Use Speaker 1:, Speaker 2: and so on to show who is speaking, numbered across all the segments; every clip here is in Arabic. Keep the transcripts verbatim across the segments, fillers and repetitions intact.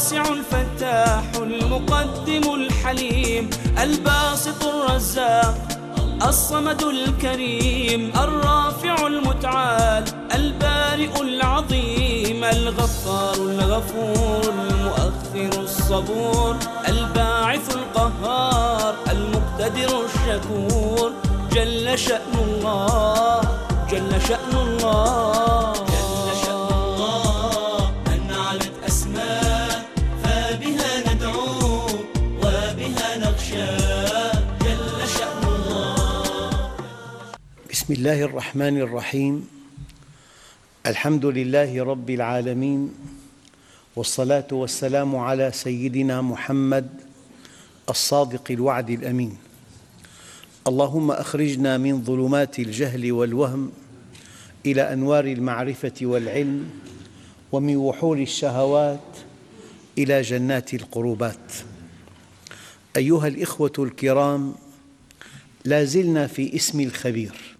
Speaker 1: الواسع الفتاح المقدم الحليم الباسط الرزاق الصمد الكريم الرافع المتعال البارئ العظيم الغفار الغفور المؤخر الصبور الباعث القهار المقتدر الشكور جل شأن الله جل شأن الله
Speaker 2: جل شأن الله أن علت أسماء فبها ندعو وبها نخشى جل شأن الله.
Speaker 3: بسم الله الرحمن الرحيم. الحمد لله رب العالمين، والصلاة والسلام على سيدنا محمد الصادق الوعد الأمين. اللهم أخرجنا من ظلمات الجهل والوهم إلى أنوار المعرفة والعلم، ومن وحول الشهوات إلى جنات القربات. أيها الإخوة الكرام، لا زلنا في اسم الخبير،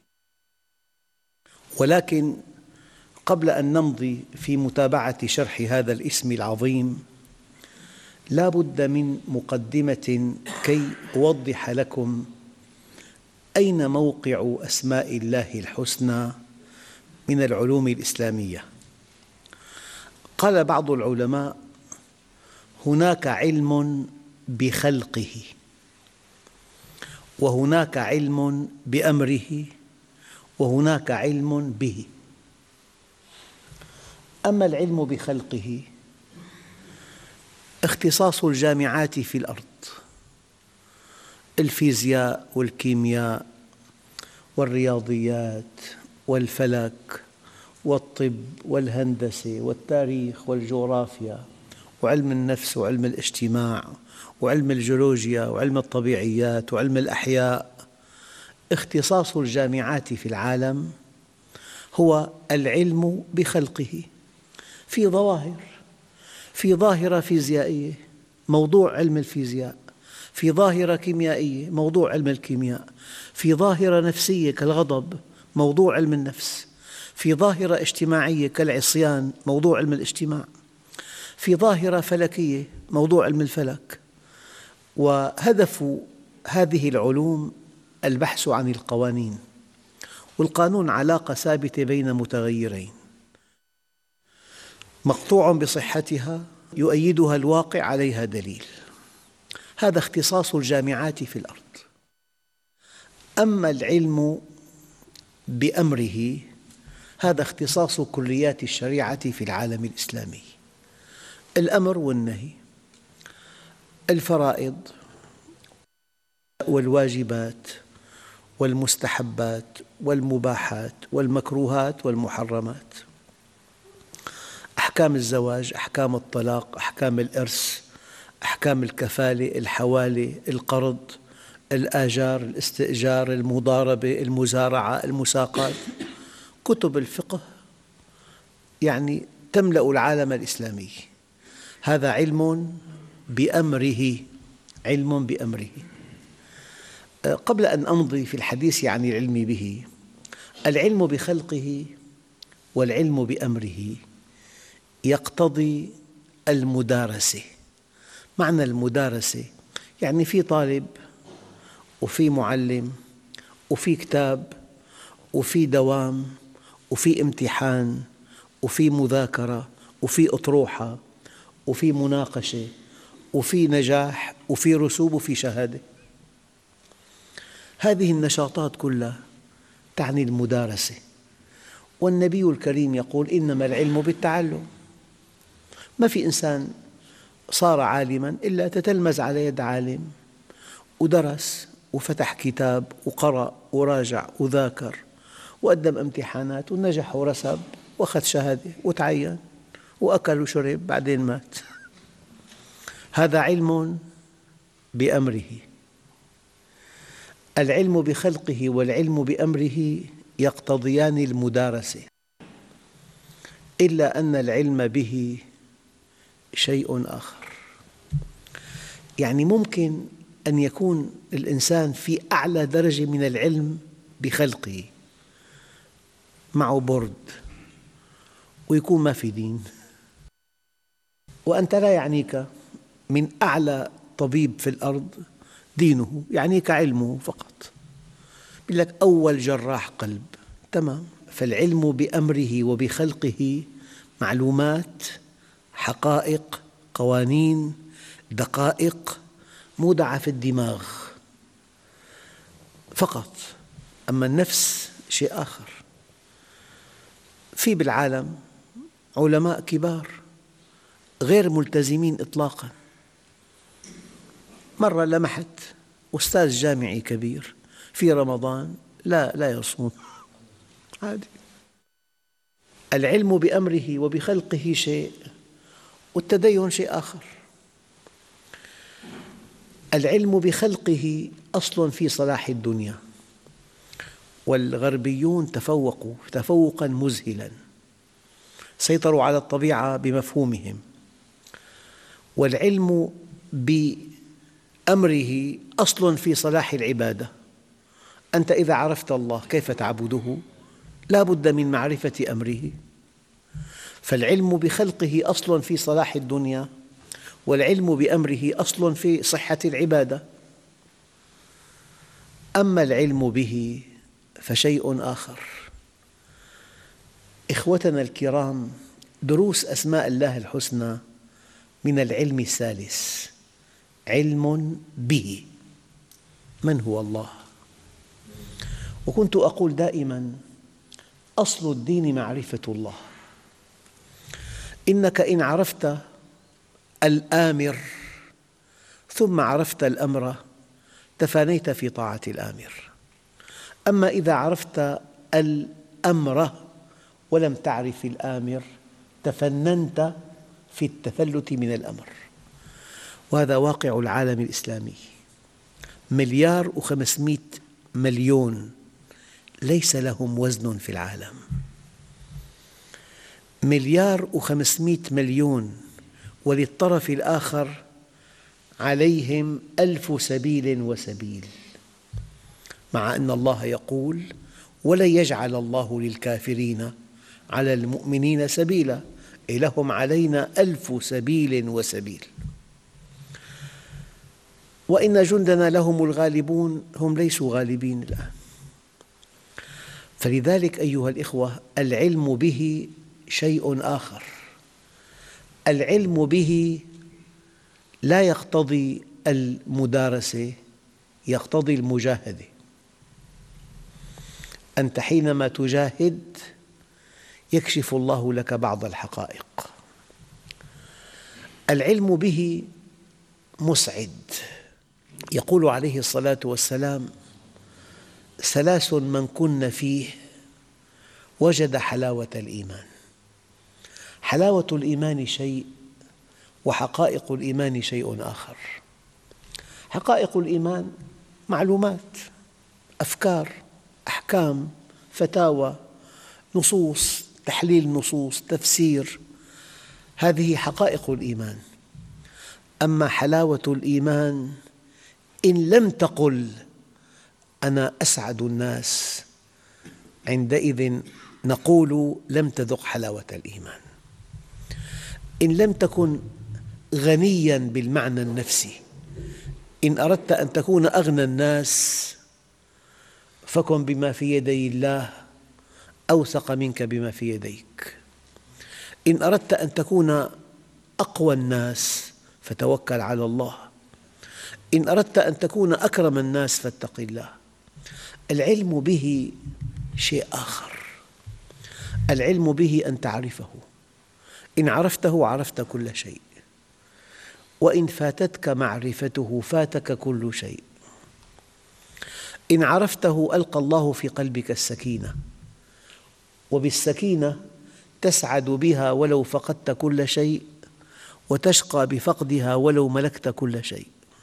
Speaker 3: ولكن قبل أن نمضي في متابعة شرح هذا الاسم العظيم لا بد من مقدمة كي أوضح لكم أين موقع أسماء الله الحسنى من العلوم الإسلامية. قال بعض العلماء: هناك علم بخلقه، وهناك علم بأمره، وهناك علم به. أما العلم بخلقه اختصاص الجامعات في الأرض، الفيزياء والكيمياء والرياضيات والفلك والطب والهندسة والتاريخ والجغرافيا وعلم النفس وعلم الاجتماع وعلم الجيولوجيا وعلم الطبيعيات وعلم الأحياء. اختصاص الجامعات في العالم هو العلم بخلقه، في ظواهر، في ظاهرة فيزيائية موضوع علم الفيزياء، في ظاهرة كيميائية موضوع علم الكيمياء، في ظاهرة نفسية كالغضب موضوع علم النفس، في ظاهرة اجتماعية كالعصيان موضوع علم الاجتماع، في ظاهرة فلكية موضوع علم الفلك. وهدف هذه العلوم البحث عن القوانين، والقانون علاقة ثابتة بين متغيرين مقطوع بصحتها يؤيدها الواقع عليها دليل. هذا اختصاص الجامعات في الأرض. أما العلم بأمره هذا اختصاص كليات الشريعة في العالم الإسلامي. الأمر والنهي، الفرائض والواجبات والمستحبات والمباحات والمكروهات والمحرمات، أحكام الزواج، أحكام الطلاق، أحكام الإرث، أحكام الكفالة، الحوالة، القرض، الآجار، الاستئجار، المضاربة، المزارعة، المساقات. كتب الفقه يعني تملأ العالم الإسلامي. هذا علم بأمره، علم بأمره. قبل أن أمضي في الحديث عن العلم به، العلم بخلقه والعلم بأمره يقتضي المدارسة. معنى المدارسة يعني في طالب وفي معلم وفي كتاب وفي دوام وفي امتحان وفي مذاكرة وفي أطروحة وفي مناقشة وفي نجاح وفي رسوب وفي شهادة. هذه النشاطات كلها تعني المدارسة. والنبي الكريم يقول: إنما العلم بالتعلم. ما في إنسان صار عالماً إلا تتلمذ على يد عالم ودرس وفتح كتاب وقرأ وراجع وذاكر وقدم امتحانات ونجح ورسب وأخذ شهادة وتعين وأكل وشرب بعدين مات. هذا علم بأمره. العلم بخلقه والعلم بأمره يقتضيان المدارسة، إلا أن العلم به شيء آخر. يعني ممكن أن يكون الإنسان في أعلى درجة من العلم بخلقه، معه برد، ويكون ما في دين، وأنت لا يعنيك من أعلى طبيب في الأرض دينه، يعنيك علمه فقط. يقول لك أول جراح قلب، تمام. فالعلم بأمره وبخلقه معلومات، حقائق، قوانين، دقائق مودعة في الدماغ فقط. أما النفس شيء آخر. في بالعالم علماء كبار غير ملتزمين إطلاقاً. مرة لمحت أستاذ جامعي كبير في رمضان لا لا يصوم، عادي. العلم بأمره وبخلقه شيء، والتدين شيء آخر. العلم بخلقه أصل في صلاح الدنيا، والغربيون تفوقوا تفوقاً مذهلاً، سيطروا على الطبيعة بمفهومهم. والعلم بأمره أصل في صلاح العبادة. أنت إذا عرفت الله كيف تعبده لا بد من معرفة أمره. فالعلم بخلقه أصل في صلاح الدنيا، والعلم بأمره أصل في صحة العبادة. أما العلم به فشيء آخر. إخوتنا الكرام، دروس أسماء الله الحسنى من العلم الثالث، علم به. من هو الله؟ وكنت أقول دائماً أصل الدين معرفة الله. إنك إن عرفت الآمر ثم عرفت الأمر تفانيت في طاعة الآمر. أما إذا عرفت الأمر ولم تعرف الآمر تفننت في التفلت من الأمر. وهذا واقع العالم الإسلامي. مليار وخمسمائة مليون ليس لهم وزن في العالم. مليار وخمسمائة مليون، وللطرف الآخر عليهم ألف سبيل وسبيل، مع أن الله يقول: ولن يجعل الله للكافرين على المؤمنين سبيلا، لهم علينا ألف سبيل وسبيل. وإن جندنا لهم الغالبون، هم ليسوا غالبين الآن. فلذلك أيها الإخوة، العلم به شيء آخر. العلم به لا يقتضي المدارسة، يقتضي المجاهدة. أنت حينما تجاهد يكشف الله لك بعض الحقائق. العلم به مسعد. يقول عليه الصلاة والسلام: ثلاث من كن فيه وجد حلاوة الإيمان. حلاوة الإيمان شيء، وحقائق الإيمان شيء آخر. حقائق الإيمان معلومات، أفكار، أحكام، فتاوى، نصوص، تحليل نصوص، تفسير، هذه حقائق الإيمان. أما حلاوة الإيمان إن لم تقل أنا أسعد الناس، عندئذ نقول لم تذق حلاوة الإيمان. إن لم تكن غنياً بالمعنى النفسي، إن أردت أن تكون أغنى الناس فكن بما في يدي الله أوثق منك بما في يديك. إن أردت أن تكون أقوى الناس فتوكل على الله. إن أردت أن تكون أكرم الناس فاتق الله. العلم به شيء آخر. العلم به أن تعرفه. إن عرفته عرفت كل شيء، وإن فاتتك معرفته فاتك كل شيء. إن عرفته ألقى الله في قلبك السكينة، وبالسكينة تسعد بها ولو فقدت كل شيء، وتشقى بفقدها ولو ملكت كل شيء.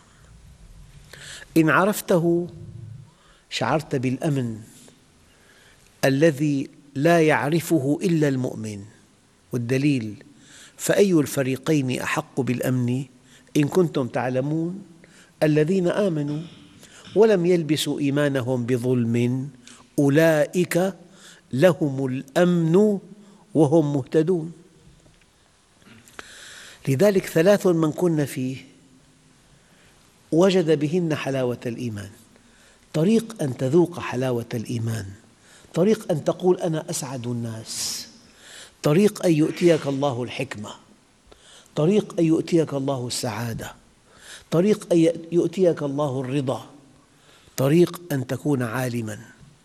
Speaker 3: إن عرفته شعرت بالأمن الذي لا يعرفه إلا المؤمن. والدليل: فأي الفريقين أحق بالأمن إن كنتم تعلمون الذين آمنوا ولم يلبسوا إيمانهم بظلم أولئك لهم الأمن وهم مهتدون. لذلك ثلاث من كن فيه وجد بهن حلاوة الإيمان. طريق أن تذوق حلاوة الإيمان، طريق أن تقول أنا أسعد الناس، طريق أن يؤتيك الله الحكمة، طريق أن يؤتيك الله السعادة، طريق أن يؤتيك الله الرضا، طريق أن تكون عالماً.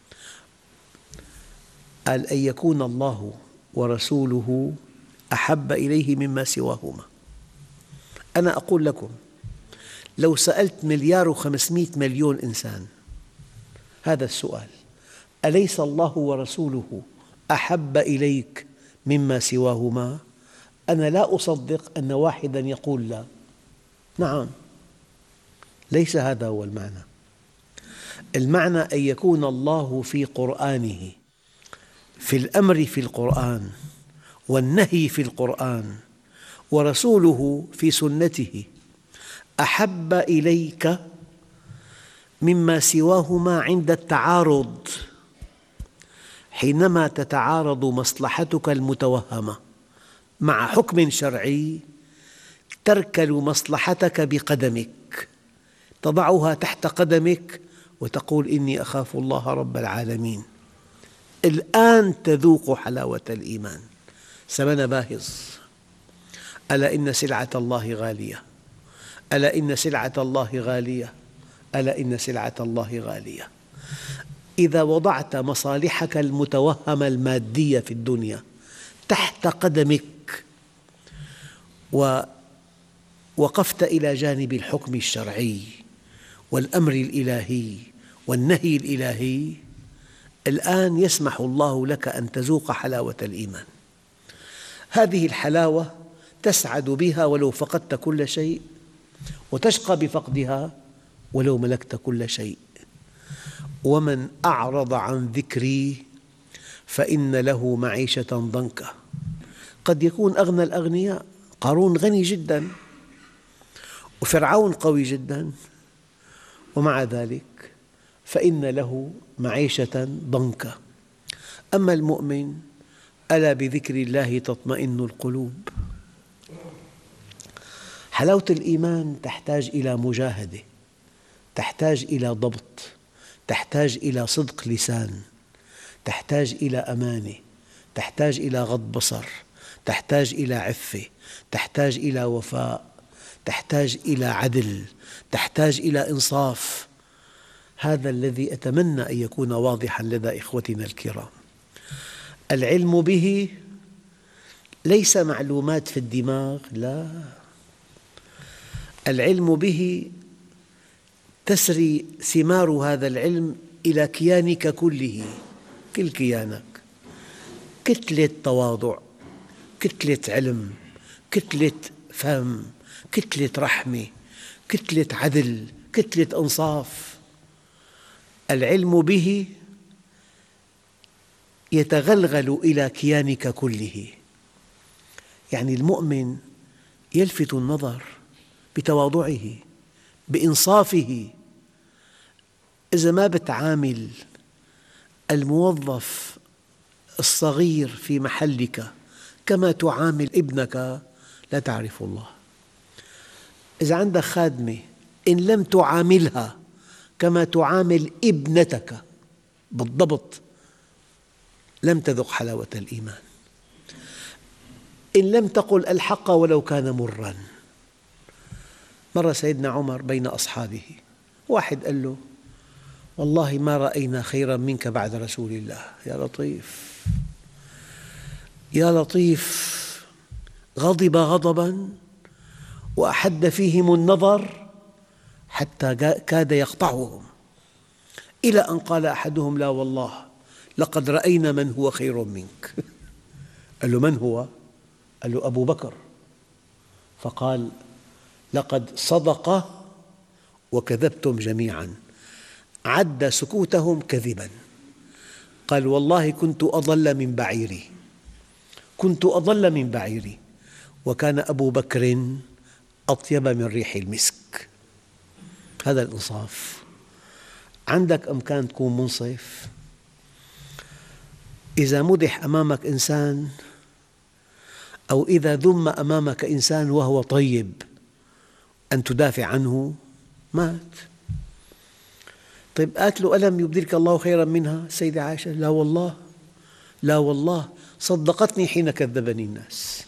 Speaker 3: قال أن يكون الله ورسوله أحب إليه مما سواهما. أنا أقول لكم لو سألت مليار وخمسمئة مليون إنسان هذا السؤال: أليس الله ورسوله أحب إليك مما سواهما؟ أنا لا أصدق أن واحداً يقول لا. نعم، ليس هذا هو المعنى. المعنى أن يكون الله في قرآنه، في الأمر في القرآن والنهي في القرآن، ورسوله في سنته أحب إليك مما سواهما عند التعارض، حينما تتعارض مصلحتك المتوهمة مع حكم شرعي تركل مصلحتك بقدمك، تضعها تحت قدمك وتقول إني أخاف الله رب العالمين. الآن تذوق حلاوة الإيمان. ثمن باهظ. ألا إن سلعة الله غالية، ألا إن سلعة الله غالية، ألا إن سلعة الله غالية. إذا وضعت مصالحك المتوهمة المادية في الدنيا تحت قدمك ووقفت إلى جانب الحكم الشرعي والأمر الإلهي والنهي الإلهي، الآن يسمح الله لك أن تذوق حلاوة الإيمان. هذه الحلاوة تسعد بها ولو فقدت كل شيء، وتشقى بفقدها ولو ملكت كل شيء. ومن أعرض عن ذكري فإن له معيشة ضنكا. قد يكون أغنى الأغنياء، قارون غني جدا وفرعون قوي جدا، ومع ذلك فإن له معيشة ضنكا. أما المؤمن ألا بذكر الله تطمئن القلوب. حلاوة الإيمان تحتاج إلى مجاهدة، تحتاج إلى ضبط، تحتاج إلى صدق لسان، تحتاج إلى أمانة، تحتاج إلى غض بصر، تحتاج إلى عفة، تحتاج إلى وفاء، تحتاج إلى عدل، تحتاج إلى إنصاف. هذا الذي أتمنى أن يكون واضحاً لدى إخوتنا الكرام. العلم به ليس معلومات في الدماغ، لا، العلم به تسري ثمار هذا العلم إلى كيانك كله، كل كيانك، كتلة تواضع، كتلة علم، كتلة فهم، كتلة رحمة، كتلة عدل، كتلة إنصاف. العلم به يتغلغل إلى كيانك كله. يعني المؤمن يلفت النظر بتواضعه، بإنصافه. إذا ما بتعامل الموظف الصغير في محلك كما تعامل ابنك لا تعرف الله. إذا عندك خادمة إن لم تعاملها كما تعامل ابنتك بالضبط لم تذق حلاوة الإيمان. إن لم تقل الحق ولو كان مراً. مرة سيدنا عمر بين أصحابه، واحد قال له: والله ما رأينا خيراً منك بعد رسول الله. يا لطيف يا لطيف، غضب غضباً وأحد فيهم النظر حتى كاد يقطعهم، إلى أن قال أحدهم: لا والله لقد رأينا من هو خير منك. قال له: من هو؟ قال له: أبو بكر. فقال: لقد صدق وكذبتم جميعاً. عد سكوتهم كذباً. قال: والله كنت أضل من بعيري، كنت أضل من بعيري، وكان أبو بكر أطيب من ريح المسك. هذا الإنصاف. عندك إمكان تكون منصف. إذا مدح أمامك إنسان أو إذا ذم أمامك إنسان وهو طيب أن تدافع عنه مات. طيب قالت له ألم يبدلك الله خيرا منها السيدة عائشة؟ لا والله، لا والله، صدقتني حين كذبني الناس،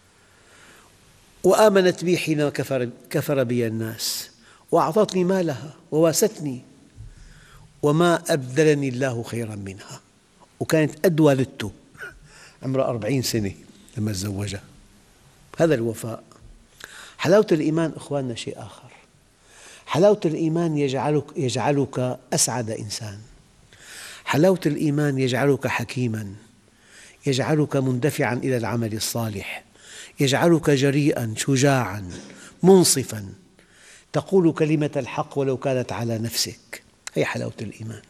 Speaker 3: وآمنت بي حين كفر, كفر بي الناس، وأعطتني مالها وواستني، وما أبدلني الله خيرا منها. وكانت قد والدته، عمرها أربعين سنة لما تزوجها. هذا الوفاء. حلاوة الإيمان أخواننا شيء آخر. حلاوة الإيمان يجعلك, يجعلك أسعد إنسان. حلاوة الإيمان يجعلك حكيما، يجعلك مندفعا إلى العمل الصالح، يجعلك جريئا شجاعا منصفا، تقول كلمة الحق ولو كانت على نفسك. هي حلاوة الإيمان.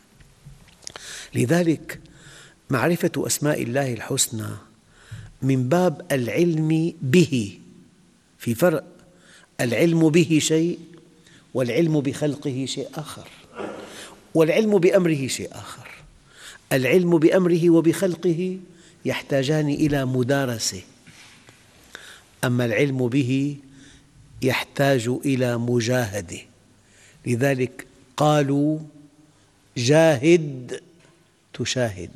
Speaker 3: لذلك معرفة أسماء الله الحسنى من باب العلم به. في فرق، العلم به شيء والعلم بخلقه شيء آخر، والعلم بأمره شيء آخر. العلم بأمره وبخلقه يحتاجان إلى مدارسة، أما العلم به يحتاج إلى مجاهدة. لذلك قالوا جاهد تشاهد،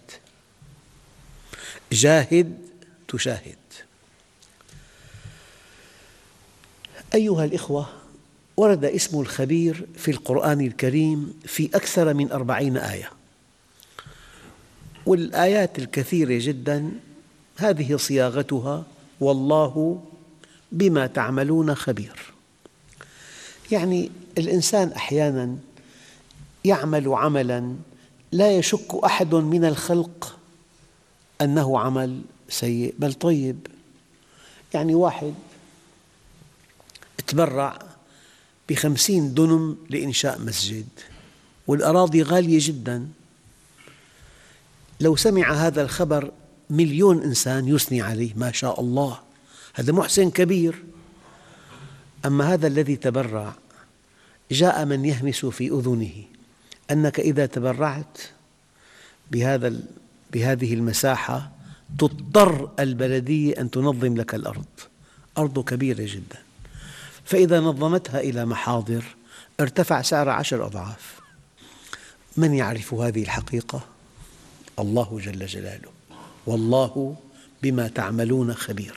Speaker 3: جاهد تشاهد. أيها الإخوة، ورد اسم الخبير في القرآن الكريم في أكثر من أربعين آية، والآيات الكثيرة جدا هذه صياغتها: والله بما تعملون خبير. يعني الإنسان أحيانا يعمل عملا لا يشك أحد من الخلق أنه عمل سيء بل طيب. يعني واحد تبرع بخمسين دنم لإنشاء مسجد، والأراضي غالية جدا. لو سمع هذا الخبر مليون إنسان يثني عليه، ما شاء الله، هذا محسن كبير. أما هذا الذي تبرع جاء من يهمس في أذنه أنك إذا تبرعت بهذا بهذه المساحة تضطر البلدية أن تنظم لك الأرض، أرض كبيرة جدا، فإذا نظمتها إلى محاضر ارتفع سعر عشر أضعاف. من يعرف هذه الحقيقة؟ الله جل جلاله. والله بما تعملون خبير.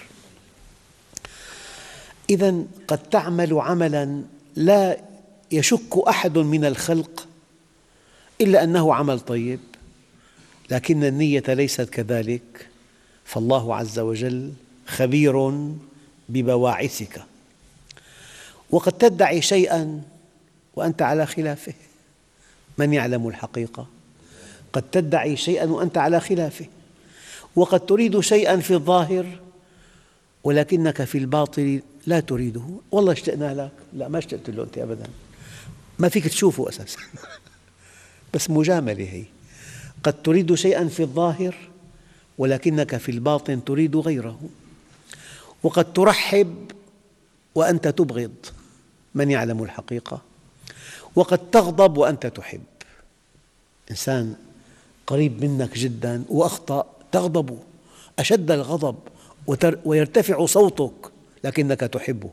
Speaker 3: إذن قد تعمل عملا لا يشك أحد من الخلق إلا أنه عمل طيب، لكن النية ليست كذلك، فالله عز وجل خبير ببواعثك. وقد تدعي شيئا وأنت على خلافه. من يعلم الحقيقة؟ قد تدعي شيئا وأنت على خلافه، وقد تريد شيئا في الظاهر ولكنك في الباطن لا تريده. والله اشتقنا لك، لا ما اشتقت له أنت أبدا، ما فيك تشوفه أساسا بس مجاملة هي. قد تريد شيئا في الظاهر ولكنك في الباطن تريد غيره، وقد ترحب وأنت تبغض. من يعلم الحقيقة؟ وقد تغضب وأنت تحب. إنسان قريب منك جدا وأخطأ تغضب أشد الغضب ويرتفع صوتك لكنك تحبه.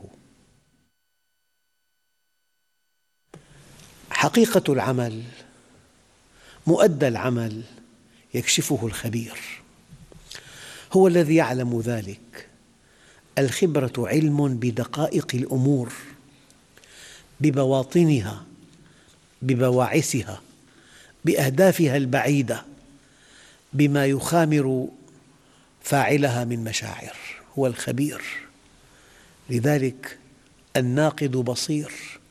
Speaker 3: حقيقة العمل، مؤدى العمل يكشفه الخبير، هو الذي يعلم ذلك. الخبرة علم بدقائق الأمور، ببواطنها، ببواعثها، بأهدافها البعيدة، بما يخامر فاعلها من مشاعر. هو الخبير. لذلك الناقد بصير.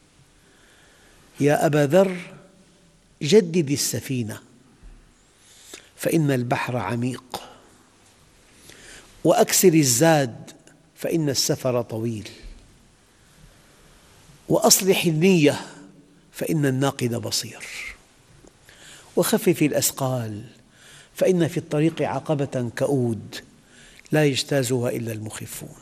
Speaker 3: يا أبا ذر جدد السفينة فإن البحر عميق، وأكسر الزاد فإن السفر طويل، وأصلح النية فإن الناقد بصير، وخفف الأثقال فإن في الطريق عقبة كؤود لا يجتازها إلا المخفون.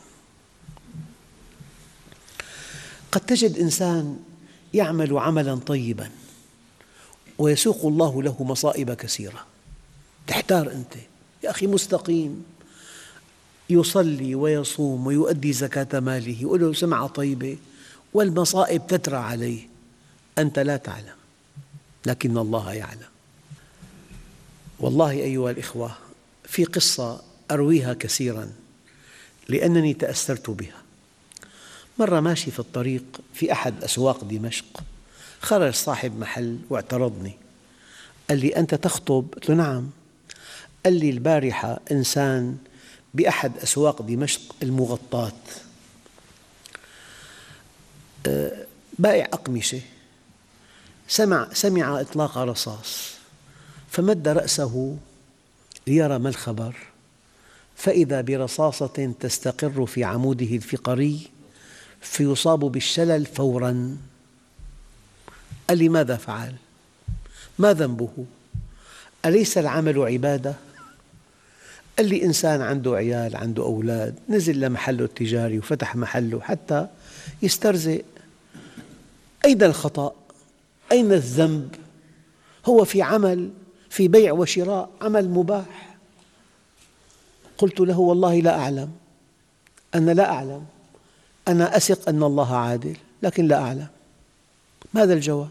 Speaker 3: قد تجد إنسان يعمل عملا طيبا ويسوق الله له مصائب كثيرة، تحتار أنت، يا أخي مستقيم، يصلي ويصوم ويؤدي زكاة ماله وله سمعة طيبة والمصائب تترى عليه، أنت لا تعلم لكن الله يعلم. والله أيها الإخوة، في قصة أرويها كثيراً لأنني تأثرت بها. مرة ماشي في الطريق في أحد أسواق دمشق، خرج صاحب محل واعترضني، قال لي: أنت تخطب؟ قلت له: نعم. قال لي: البارحة إنسان بأحد أسواق دمشق المغطاة بائع أقمشة سمع, سمع إطلاق رصاص، فمد رأسه ليرى ما الخبر، فإذا برصاصة تستقر في عموده الفقري فيصاب بالشلل فوراً. قال لي: ماذا فعل؟ ما ذنبه؟ أليس العمل عبادة؟ قال لي: إنسان عنده عيال، عنده أولاد، نزل لمحله التجاري وفتح محله حتى يسترزق. أين الخطأ؟ أين الذنب؟ هو في عمل، في بيع وشراء، عمل مباح. قلت له: والله لا أعلم، أنا لا أعلم، أنا أثق أن الله عادل لكن لا أعلم. ماذا الجواب؟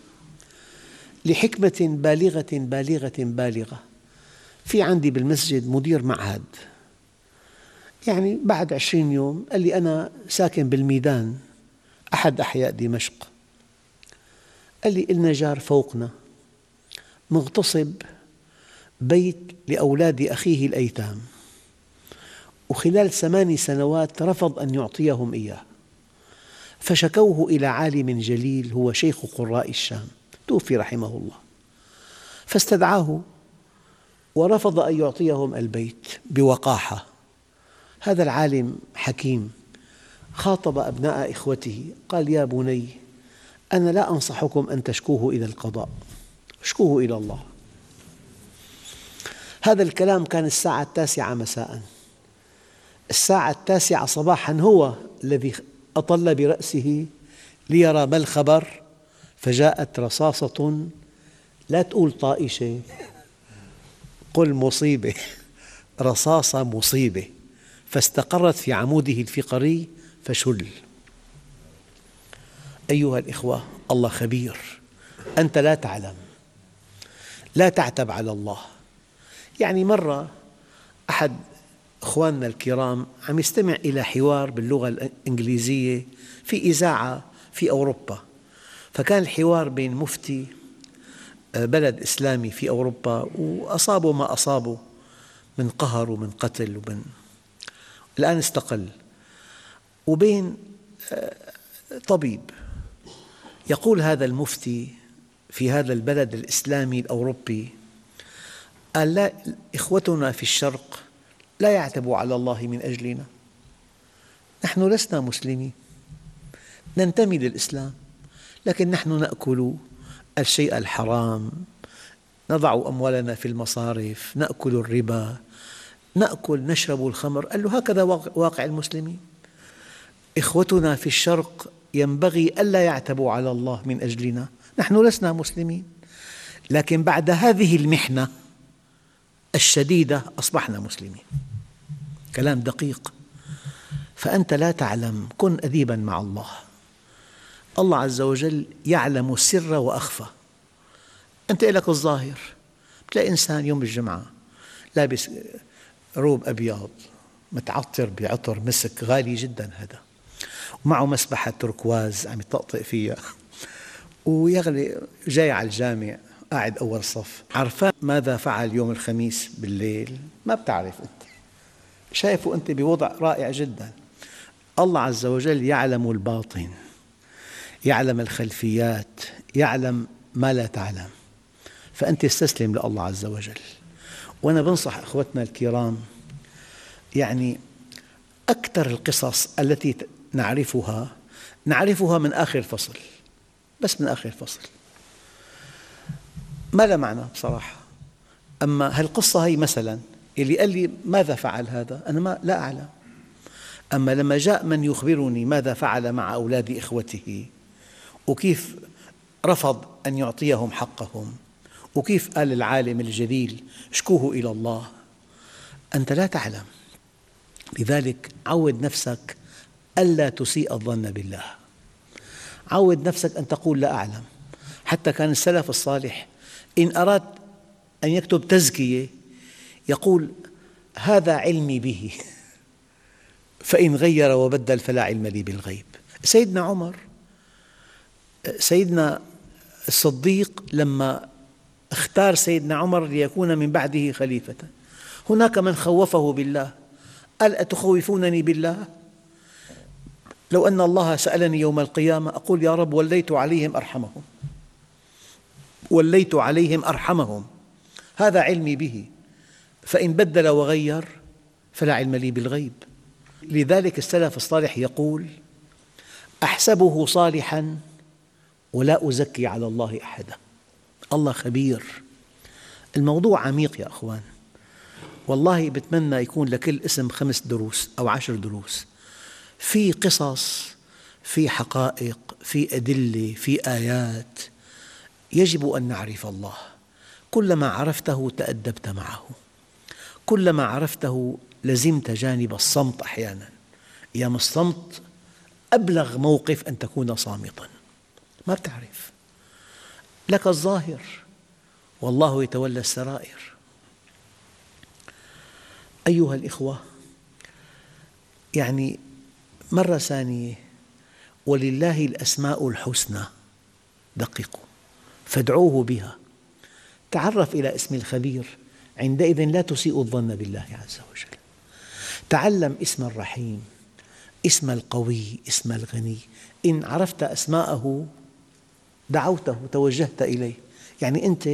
Speaker 3: لحكمة بالغة بالغة بالغة. في عندي بالمسجد مدير معهد، يعني بعد عشرين يوم قال لي: أنا ساكن بالميدان أحد أحياء دمشق، قال لي: إلنا جار فوقنا مغتصب بيت لأولاد أخيه الأيتام، وخلال ثماني سنوات رفض أن يعطيهم إياه، فشكوه إلى عالم جليل هو شيخ قراء الشام توفي رحمه الله، فاستدعاه ورفض أن يعطيهم البيت بوقاحة. هذا العالم حكيم خاطب أبناء إخوته قال: يا بني، أنا لا أنصحكم أن تشكوه إلى القضاء، اشكوه إلى الله. هذا الكلام كان الساعة التاسعة مساءً. الساعة التاسعة صباحاً هو الذي أطل برأسه ليرى ما الخبر، فجاءت رصاصة، لا تقول طائشة، قل مصيبة، رصاصة مصيبة، فاستقرت في عموده الفقري فشل. أيها الإخوة، الله خبير، أنت لا تعلم، لا تعتب على الله. يعني مرة أحد أخواننا الكرام عم يستمع إلى حوار باللغة الإنجليزية في إذاعة في أوروبا، فكان الحوار بين مفتي بلد إسلامي في أوروبا وأصابه ما أصابه من قهر ومن قتل ومن الآن استقل، وبين طبيب. يقول هذا المفتي في هذا البلد الإسلامي الأوروبي، قال: لا، إخوتنا في الشرق لا يعتبوا على الله من أجلنا، نحن لسنا مسلمين، ننتمي للإسلام، لكن نحن نأكل الشيء الحرام، نضع أموالنا في المصارف، نأكل الربا، نأكل نشرب الخمر. قال له: هكذا واقع المسلمين، إخوتنا في الشرق ينبغي ألا يعتبوا على الله من أجلنا، نحن لسنا مسلمين، لكن بعد هذه المحنة الشديدة أصبحنا مسلمين. كلام دقيق. فأنت لا تعلم، كن أديباً مع الله. الله عز وجل يعلم السر وأخفى. أنت لك الظاهر، تلاقي إنسان يوم الجمعة لابس روب أبيض متعطر بعطر مسك غالي جداً هذا، ومعه مسبحة تركواز عم يطقطق فيها، ويغلي جاي على الجامع قاعد أول صف، عرفان ماذا فعل يوم الخميس بالليل؟ ما بتعرف أنت، شايفه أنت بوضع رائع جداً. الله عز وجل يعلم الباطن، يعلم الخلفيات، يعلم ما لا تعلم، فأنت استسلم لله عز وجل. وأنا بنصح أخوتنا الكرام، يعني أكثر القصص التي نعرفها نعرفها من آخر فصل، بس من آخر فصل ما لا معنى بصراحة. أما هالقصة هي مثلا اللي قال لي ماذا فعل هذا، أنا ما لا أعلم. أما لما جاء من يخبرني ماذا فعل مع أولاد إخوته، وكيف رفض أن يعطيهم حقهم، وكيف قال العالم الجليل اشكوه إلى الله، أنت لا تعلم. لذلك عود نفسك ألا تسيء الظن بالله، عود نفسك أن تقول لا أعلم. حتى كان السلف الصالح إن أراد أن يكتب تزكية يقول هذا علمي به، فإن غير وبدل فلا علم لي بالغيب. سيدنا عمر، سيدنا الصديق لما اختار سيدنا عمر ليكون من بعده خليفة، هناك من خوفه بالله، قال أتخوفونني بالله؟ لو أن الله سألني يوم القيامة أقول يا رب وليت عليهم أرحمهم، وليت عليهم أرحمهم، هذا علمي به، فإن بدل وغير فلا علم لي بالغيب. لذلك السلف الصالح يقول أحسبه صالحاً ولا أزكي على الله أحدا. الله خبير. الموضوع عميق يا أخوان، والله بتمنى يكون لكل اسم خمس دروس أو عشر دروس، في قصص، في حقائق، في أدلة، في آيات. يجب أن نعرف الله. كلما عرفته تأدبت معه، كلما عرفته لزمت جانب الصمت. أحيانا أيام الصمت أبلغ موقف أن تكون صامتا، ما بتعرف، لك الظاهر والله يتولى السرائر. أيها الإخوة، يعني مرة ثانية، ولله الأسماء الحسنى، دققوا، فادعوه بها. تعرف إلى اسم الخبير، عندئذ لا تسيء الظن بالله عز وجل. تعلم اسم الرحيم، اسم القوي، اسم الغني. إن عرفت أسماءه دعوته، توجهت إليه. يعني أنت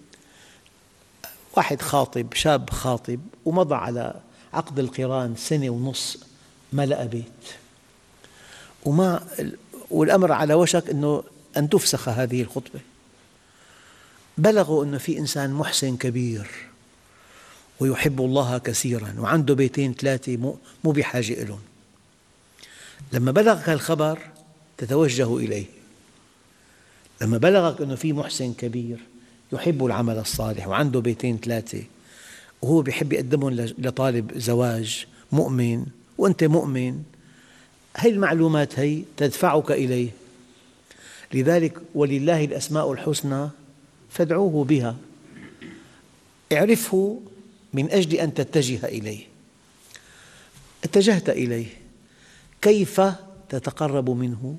Speaker 3: واحد خاطب، شاب خاطب، ومضى على عقد القران سنة ونص ما لقى بيت، وما والأمر على وشك أنه أن تفسخ هذه الخطبة. بلغوا أنه في إنسان محسن كبير ويحب الله كثيرا وعنده بيتين ثلاثة مو بحاجة إلهم. لما بلغك الخبر تتوجه إليه. لما بلغك أنه في محسن كبير يحب العمل الصالح وعنده بيتين ثلاثة وهو بيحب يقدمهم لطالب زواج مؤمن وأنت مؤمن، هذه المعلومات هي تدفعك إليه. لذلك ولله الأسماء الحسنى فادعوه بها. اعرفه من أجل أن تتجه إليه. اتجهت إليه، كيف تتقرب منه؟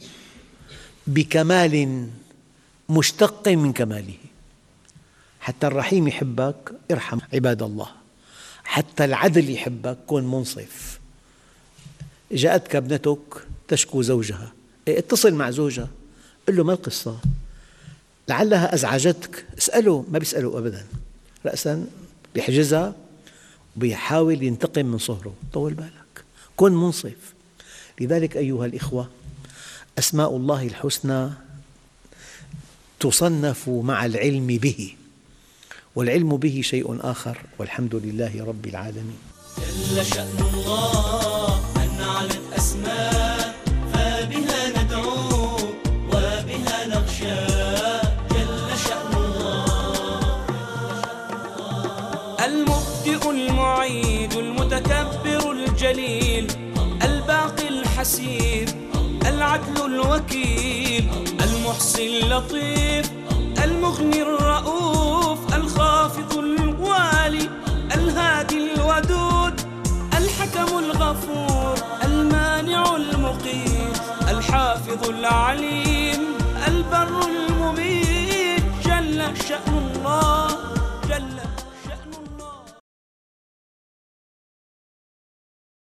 Speaker 3: بكمال مشتق من كماله. حتى الرحيم يحبك ارحم عباد الله، حتى العدل يحبك كن منصف. جاءتك ابنتك تشكو زوجها، اتصل مع زوجها، قل له ما القصة، لعلها أزعجتك، اسأله. ما بيسأله أبدا، رأسا بيحجزها وبيحاول ينتقم من صهره. طول بالك، كن منصف. لذلك أيها الإخوة، أسماء الله الحسنى تصنف مع العلم به، والعلم به شيء آخر، والحمد لله رب العالمين.
Speaker 2: جل شأن الله أن علت أسماء، فبها ندعو وبها نخشى. جل شأن الله.
Speaker 1: المبدئ المعيد المتكبر الجليل، الباقي الحسيب، العدل الوكيل، المحصي اللطيف، المغني الرؤوف، الخافض الوالي، الهادي الودود، الحكم الغفور، المانع المقيت، الحافظ العليم.